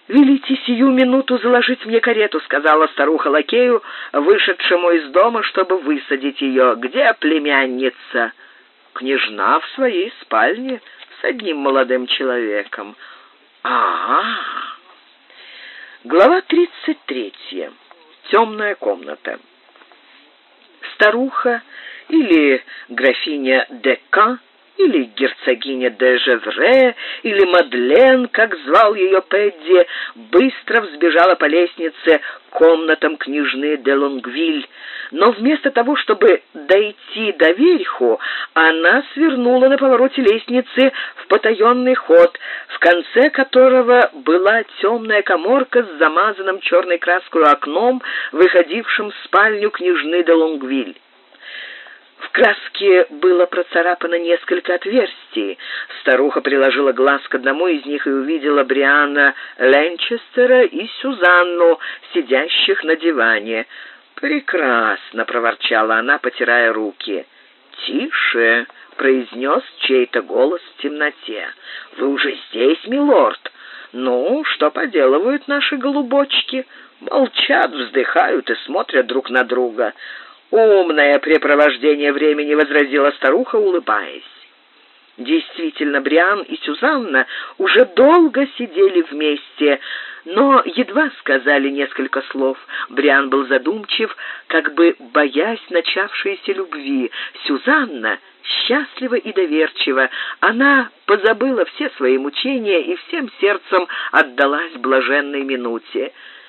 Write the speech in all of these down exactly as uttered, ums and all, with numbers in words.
«Велите сию минуту заложить мне карету», — сказала старуха лакею, вышедшему из дома, чтобы высадить ее. «Где племянница?» «Княжна в своей спальне с одним молодым человеком». «А-а-а!» Глава тридцать третья. Темная комната. Старуха или графиня де К, или герцогиня де Жевре, или Мадлен, как звал ее Пэдди, быстро взбежала по лестнице к комнатам княжны де Лонгвиль, но вместо того, чтобы дойти до верху, она свернула на повороте лестницы в потаенный ход, в конце которого была темная каморка с замазанным черной краской окном, выходившим в спальню княжны де Лонгвиль. В краске было процарапано несколько отверстий. Старуха приложила глаз к одному из них и увидела Бриана Ленчестера и Сюзанну, сидящих на диване. «Прекрасно!» — проворчала она, потирая руки. «Тише!» — произнес чей-то голос в темноте. «Вы уже здесь, милорд? Ну, что поделывают наши голубочки? Молчат, вздыхают и смотрят друг на друга». «Умное препровождение времени», — возразила старуха, улыбаясь. Действительно, Бриан и Сюзанна уже долго сидели вместе, но едва сказали несколько слов. Бриан был задумчив, как бы боясь начавшейся любви. Сюзанна счастлива и доверчива. Она позабыла все свои мучения и всем сердцем отдалась блаженной минуте.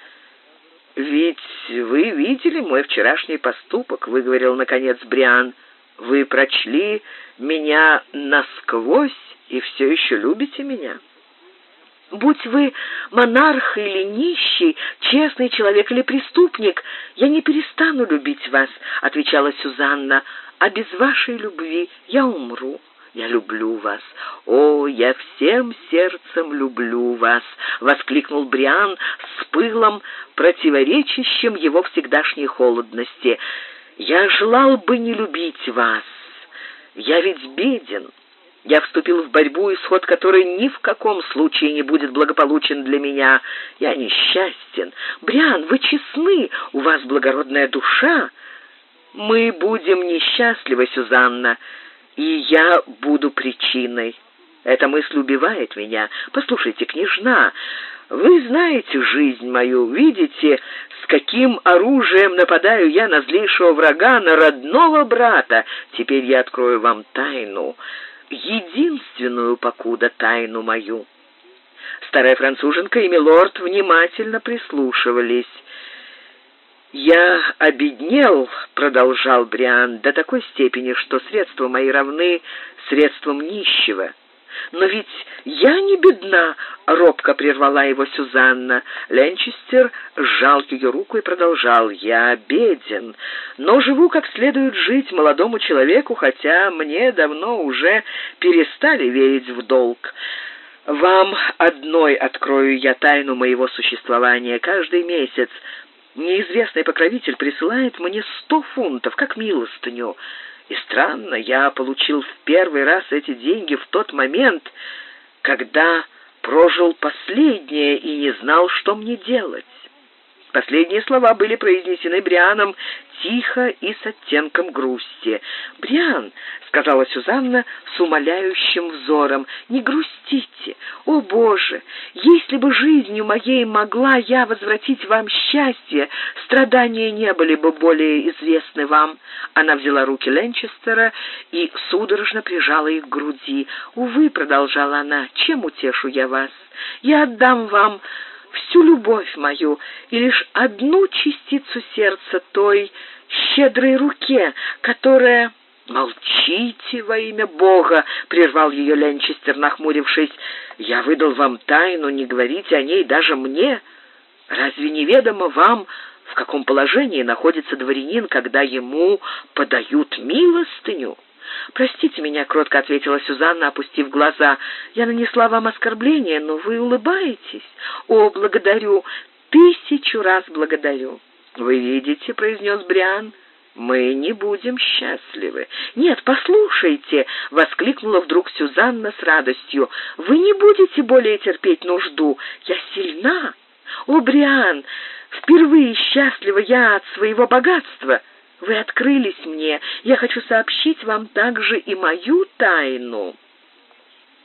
«Ведь вы видели мой вчерашний поступок», — выговорил, наконец, Бриан. «Вы прочли меня насквозь и все еще любите меня». «Будь вы монарх или нищий, честный человек или преступник, я не перестану любить вас», — отвечала Сюзанна. «А без вашей любви я умру». «Я люблю вас, о, я всем сердцем люблю вас!» — воскликнул Бриан с пылом, противоречащим его всегдашней холодности. «Я желал бы не любить вас. Я ведь беден. Я вступил в борьбу, исход которой ни в каком случае не будет благополучен для меня. Я несчастен. Бриан, вы честны, у вас благородная душа. Мы будем несчастливы, Сюзанна, и я буду причиной. Эта мысль убивает меня. Послушайте, княжна, вы знаете жизнь мою, видите, с каким оружием нападаю я на злейшего врага, на родного брата. Теперь я открою вам тайну, единственную покуда тайну мою». Старая француженка и милорд внимательно прислушивались. «Я обеднел», — продолжал Бриан, — «до такой степени, что средства мои равны средствам нищего». «Но ведь я не бедна», — робко прервала его Сюзанна. Ленчестер сжал ее руку и продолжал: «Я беден, но живу, как следует жить молодому человеку, хотя мне давно уже перестали верить в долг. Вам одной открою я тайну моего существования. Каждый месяц неизвестный покровитель присылает мне сто фунтов, как милостыню. И странно, я получил в первый раз эти деньги в тот момент, когда прожил последнее и не знал, что мне делать». Последние слова были произнесены Брианом тихо и с оттенком грусти. «Бриан», — сказала Сюзанна с умоляющим взором, — «не грустите. О, Боже, если бы жизнью моей могла я возвратить вам счастье, страдания не были бы более известны вам». Она взяла руки Ленчестера и судорожно прижала их к груди. «Увы», — продолжала она, — «чем утешу я вас? Я отдам вам всю любовь мою и лишь одну частицу сердца той щедрой руке, которая...» «Молчите во имя Бога!» — прервал ее Ленчестер, нахмурившись. «Я выдал вам тайну, не говорите о ней даже мне. Разве неведомо вам, в каком положении находится дворянин, когда ему подают милостыню?» «Простите меня», — кротко ответила Сюзанна, опустив глаза. «Я нанесла вам оскорбление, но вы улыбаетесь. О, благодарю, тысячу раз благодарю». «Вы видите», — произнес Бриан, мы не будем счастливы. Нет, послушайте, — воскликнула вдруг Сюзанна с радостью, — вы не будете более терпеть нужду. Я сильна. О, Бриан, впервые счастлива я от своего богатства. Вы открылись мне. Я хочу сообщить вам также и мою тайну.